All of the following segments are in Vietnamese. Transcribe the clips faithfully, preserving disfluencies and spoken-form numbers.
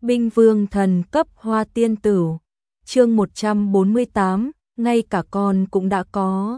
Binh vương thần cấp hoa tiên tử. Chương một trăm bốn mươi tám, ngay cả con cũng đã có.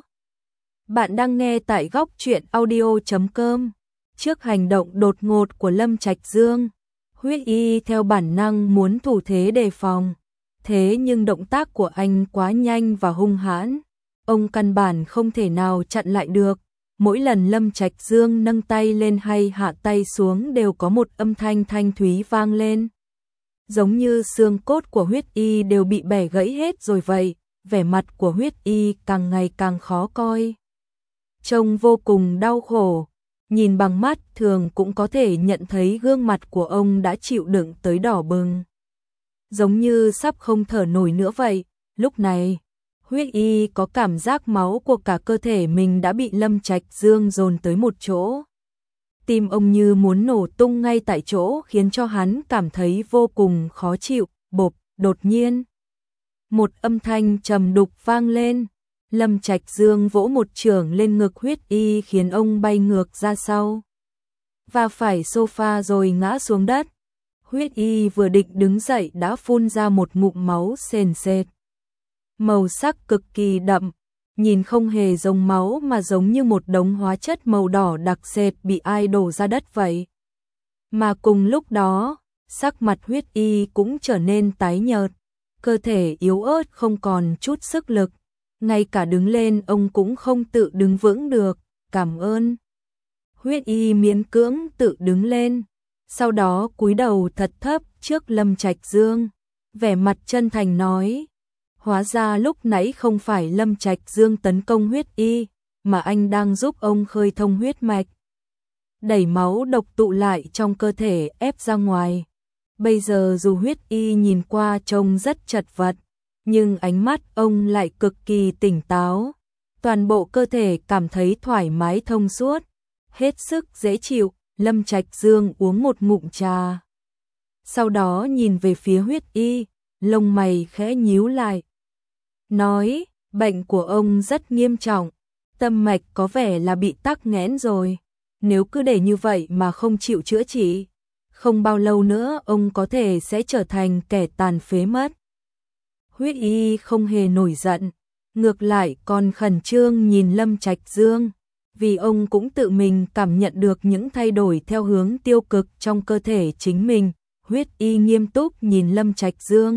Bạn đang nghe tại góc truyện audio chấm com. Trước hành động đột ngột của Lâm Trạch Dương, Huyết Y theo bản năng muốn thủ thế đề phòng. Thế nhưng động tác của anh quá nhanh và hung hãn, ông căn bản không thể nào chặn lại được. Mỗi lần Lâm Trạch Dương nâng tay lên hay hạ tay xuống đều có một âm thanh thanh thúy vang lên. Giống như xương cốt của Huyết Y đều bị bẻ gãy hết rồi vậy, vẻ mặt của Huyết Y càng ngày càng khó coi. Trông vô cùng đau khổ, nhìn bằng mắt thường cũng có thể nhận thấy gương mặt của ông đã chịu đựng tới đỏ bừng. Giống như sắp không thở nổi nữa vậy, lúc này, Huyết Y có cảm giác máu của cả cơ thể mình đã bị Lâm Trạch Dương dồn tới một chỗ. Tim ông như muốn nổ tung ngay tại chỗ khiến cho hắn cảm thấy vô cùng khó chịu. Bộp, đột nhiên. Một âm thanh trầm đục vang lên. Lâm Trạch Dương vỗ một chưởng lên ngực Huyết Y khiến ông bay ngược ra sau. Và phải sofa rồi ngã xuống đất. Huyết Y vừa định đứng dậy đã phun ra một ngụm máu sền sệt. Màu sắc cực kỳ đậm. Nhìn không hề giống máu mà giống như một đống hóa chất màu đỏ đặc sệt bị ai đổ ra đất vậy. Mà cùng lúc đó, sắc mặt Huyết Y cũng trở nên tái nhợt, cơ thể yếu ớt không còn chút sức lực, ngay cả đứng lên ông cũng không tự đứng vững được. Cảm ơn. Huyết Y miễn cưỡng tự đứng lên, sau đó cúi đầu thật thấp trước Lâm Trạch Dương, vẻ mặt chân thành nói. Hóa ra lúc nãy không phải Lâm Trạch Dương tấn công Huyết Y, mà anh đang giúp ông khơi thông huyết mạch, đẩy máu độc tụ lại trong cơ thể ép ra ngoài. Bây giờ dù Huyết Y nhìn qua trông rất chật vật, nhưng ánh mắt ông lại cực kỳ tỉnh táo. Toàn bộ cơ thể cảm thấy thoải mái thông suốt, hết sức dễ chịu. Lâm Trạch Dương uống một ngụm trà, sau đó nhìn về phía Huyết Y, lông mày khẽ nhíu lại. Nói, bệnh của ông rất nghiêm trọng, tâm mạch có vẻ là bị tắc nghẽn rồi. Nếu cứ để như vậy mà không chịu chữa trị, không bao lâu nữa ông có thể sẽ trở thành kẻ tàn phế mất. Huyết Y không hề nổi giận, ngược lại còn khẩn trương nhìn Lâm Trạch Dương, vì ông cũng tự mình cảm nhận được những thay đổi theo hướng tiêu cực trong cơ thể chính mình. Huyết Y nghiêm túc nhìn Lâm Trạch Dương,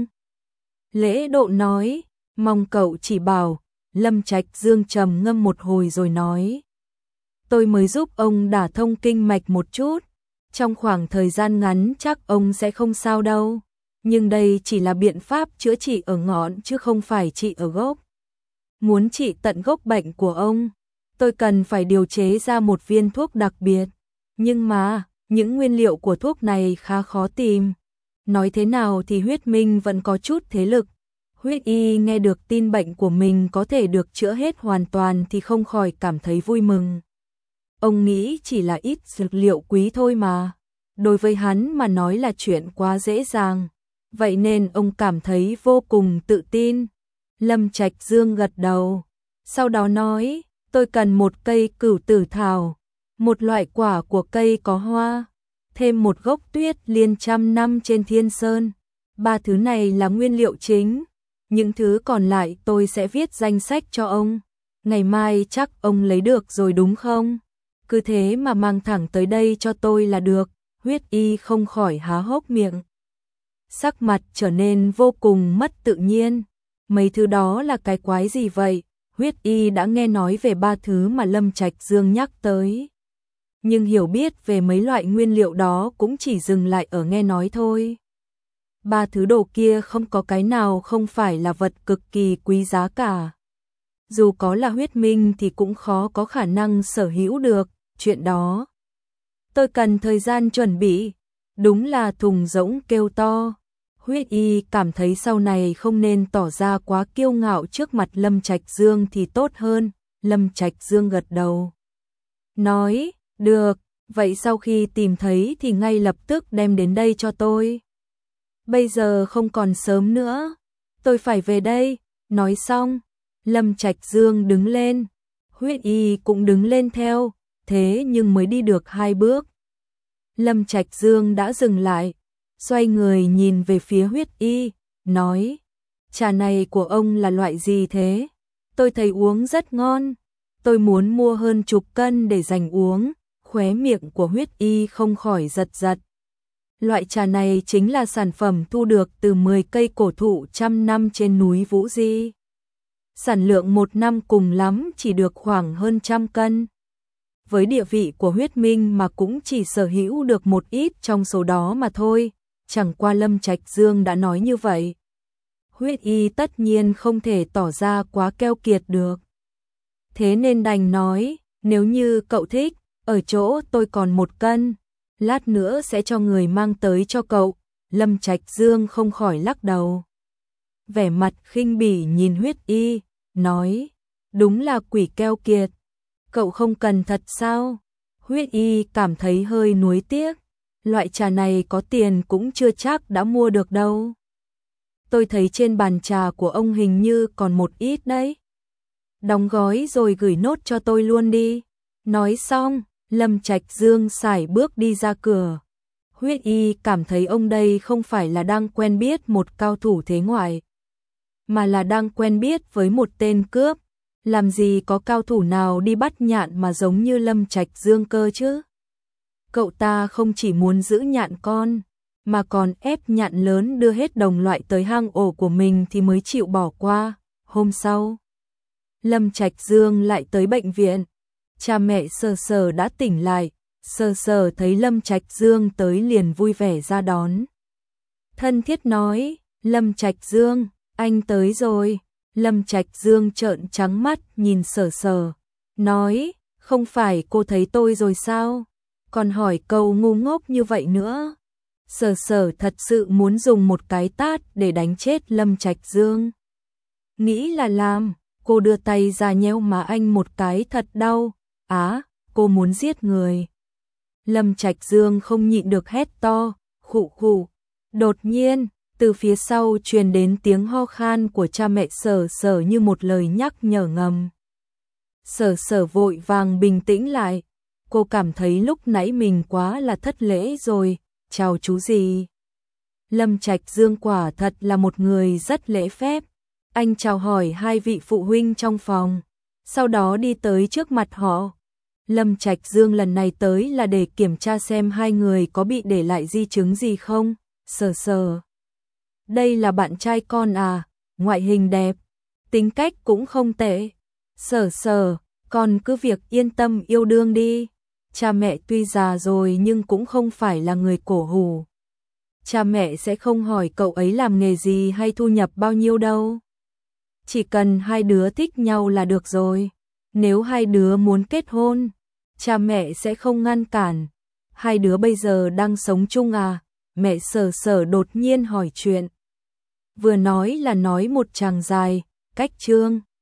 lễ độ nói. Mong cậu chỉ bảo. Lâm Trạch Dương trầm ngâm một hồi rồi nói. Tôi mới giúp ông đả thông kinh mạch một chút. Trong khoảng thời gian ngắn chắc ông sẽ không sao đâu. Nhưng đây chỉ là biện pháp chữa trị ở ngọn chứ không phải trị ở gốc. Muốn trị tận gốc bệnh của ông, tôi cần phải điều chế ra một viên thuốc đặc biệt. Nhưng mà, những nguyên liệu của thuốc này khá khó tìm. Nói thế nào thì Huyết Minh vẫn có chút thế lực. Huyết Y nghe được tin bệnh của mình có thể được chữa hết hoàn toàn thì không khỏi cảm thấy vui mừng. Ông nghĩ chỉ là ít dược liệu quý thôi mà. Đối với hắn mà nói là chuyện quá dễ dàng. Vậy nên ông cảm thấy vô cùng tự tin. Lâm Trạch Dương gật đầu. Sau đó nói, tôi cần một cây cửu tử thảo, một loại quả của cây có hoa, thêm một gốc tuyết liên trăm năm trên thiên sơn. Ba thứ này là nguyên liệu chính. Những thứ còn lại tôi sẽ viết danh sách cho ông. Ngày mai chắc ông lấy được rồi đúng không? Cứ thế mà mang thẳng tới đây cho tôi là được. Huyết Y không khỏi há hốc miệng. Sắc mặt trở nên vô cùng mất tự nhiên. Mấy thứ đó là cái quái gì vậy? Huyết Y đã nghe nói về ba thứ mà Lâm Trạch Dương nhắc tới. Nhưng hiểu biết về mấy loại nguyên liệu đó cũng chỉ dừng lại ở nghe nói thôi. Ba thứ đồ kia không có cái nào không phải là vật cực kỳ quý giá cả. Dù có là Huyết Minh thì cũng khó có khả năng sở hữu được chuyện đó. Tôi cần thời gian chuẩn bị. Đúng là thùng rỗng kêu to. Huyết Y cảm thấy sau này không nên tỏ ra quá kiêu ngạo trước mặt Lâm Trạch Dương thì tốt hơn. Lâm Trạch Dương gật đầu. Nói, được, vậy sau khi tìm thấy thì ngay lập tức đem đến đây cho tôi. Bây giờ không còn sớm nữa, tôi phải về đây. Nói xong, Lâm Trạch Dương đứng lên, Huyết Y cũng đứng lên theo, thế nhưng mới đi được hai bước. Lâm Trạch Dương đã dừng lại, xoay người nhìn về phía Huyết Y, nói, trà này của ông là loại gì thế? Tôi thấy uống rất ngon, tôi muốn mua hơn chục cân để dành uống. Khóe miệng của Huyết Y không khỏi giật giật. Loại trà này chính là sản phẩm thu được từ mười cây cổ thụ trăm năm trên núi Vũ Di. Sản lượng một năm cùng lắm chỉ được khoảng hơn trăm cân. Với địa vị của Huyết Minh mà cũng chỉ sở hữu được một ít trong số đó mà thôi, chẳng qua Lâm Trạch Dương đã nói như vậy. Huyết Y tất nhiên không thể tỏ ra quá keo kiệt được. Thế nên đành nói, nếu như cậu thích, ở chỗ tôi còn một cân, lát nữa sẽ cho người mang tới cho cậu. Lâm Trạch Dương không khỏi lắc đầu. Vẻ mặt khinh bỉ nhìn Huyết Y, nói, đúng là quỷ keo kiệt. Cậu không cần thật sao? Huyết Y cảm thấy hơi nuối tiếc. Loại trà này có tiền cũng chưa chắc đã mua được đâu. Tôi thấy trên bàn trà của ông hình như còn một ít đấy. Đóng gói rồi gửi nốt cho tôi luôn đi. Nói xong, Lâm Trạch Dương sải bước đi ra cửa. Huyết Y cảm thấy ông đây không phải là đang quen biết một cao thủ thế ngoại, mà là đang quen biết với một tên cướp. Làm gì có cao thủ nào đi bắt nhạn mà giống như Lâm Trạch Dương cơ chứ? Cậu ta không chỉ muốn giữ nhạn con, mà còn ép nhạn lớn đưa hết đồng loại tới hang ổ của mình thì mới chịu bỏ qua. Hôm sau, Lâm Trạch Dương lại tới bệnh viện. Cha mẹ Sở Sở đã tỉnh lại. Sở Sở thấy Lâm Trạch Dương tới liền vui vẻ ra đón. Thân thiết nói, Lâm Trạch Dương, anh tới rồi. Lâm Trạch Dương trợn trắng mắt nhìn Sở Sở, nói, không phải cô thấy tôi rồi sao? Còn hỏi câu ngu ngốc như vậy nữa. Sở Sở thật sự muốn dùng một cái tát để đánh chết Lâm Trạch Dương. Nghĩ là làm, cô đưa tay ra nhéo má anh một cái thật đau. Á, à, cô muốn giết người. Lâm Trạch Dương không nhịn được hét to, khụ khụ. Đột nhiên, từ phía sau truyền đến tiếng ho khan của cha mẹ Sở Sở như một lời nhắc nhở ngầm. Sở Sở vội vàng bình tĩnh lại. Cô cảm thấy lúc nãy mình quá là thất lễ rồi. Chào chú gì? Lâm Trạch Dương quả thật là một người rất lễ phép. Anh chào hỏi hai vị phụ huynh trong phòng, sau đó đi tới trước mặt họ. Lâm Trạch Dương lần này tới là để kiểm tra xem hai người có bị để lại di chứng gì không. Sở Sở, đây là bạn trai con à? Ngoại hình đẹp, tính cách cũng không tệ. Sở Sở, con cứ việc yên tâm yêu đương đi. Cha mẹ tuy già rồi nhưng cũng không phải là người cổ hủ. Cha mẹ sẽ không hỏi cậu ấy làm nghề gì hay thu nhập bao nhiêu đâu. Chỉ cần hai đứa thích nhau là được rồi. Nếu hai đứa muốn kết hôn, cha mẹ sẽ không ngăn cản. Hai đứa bây giờ đang sống chung à? Mẹ Sở Sở đột nhiên hỏi chuyện. Vừa nói là nói một tràng dài, cách chương.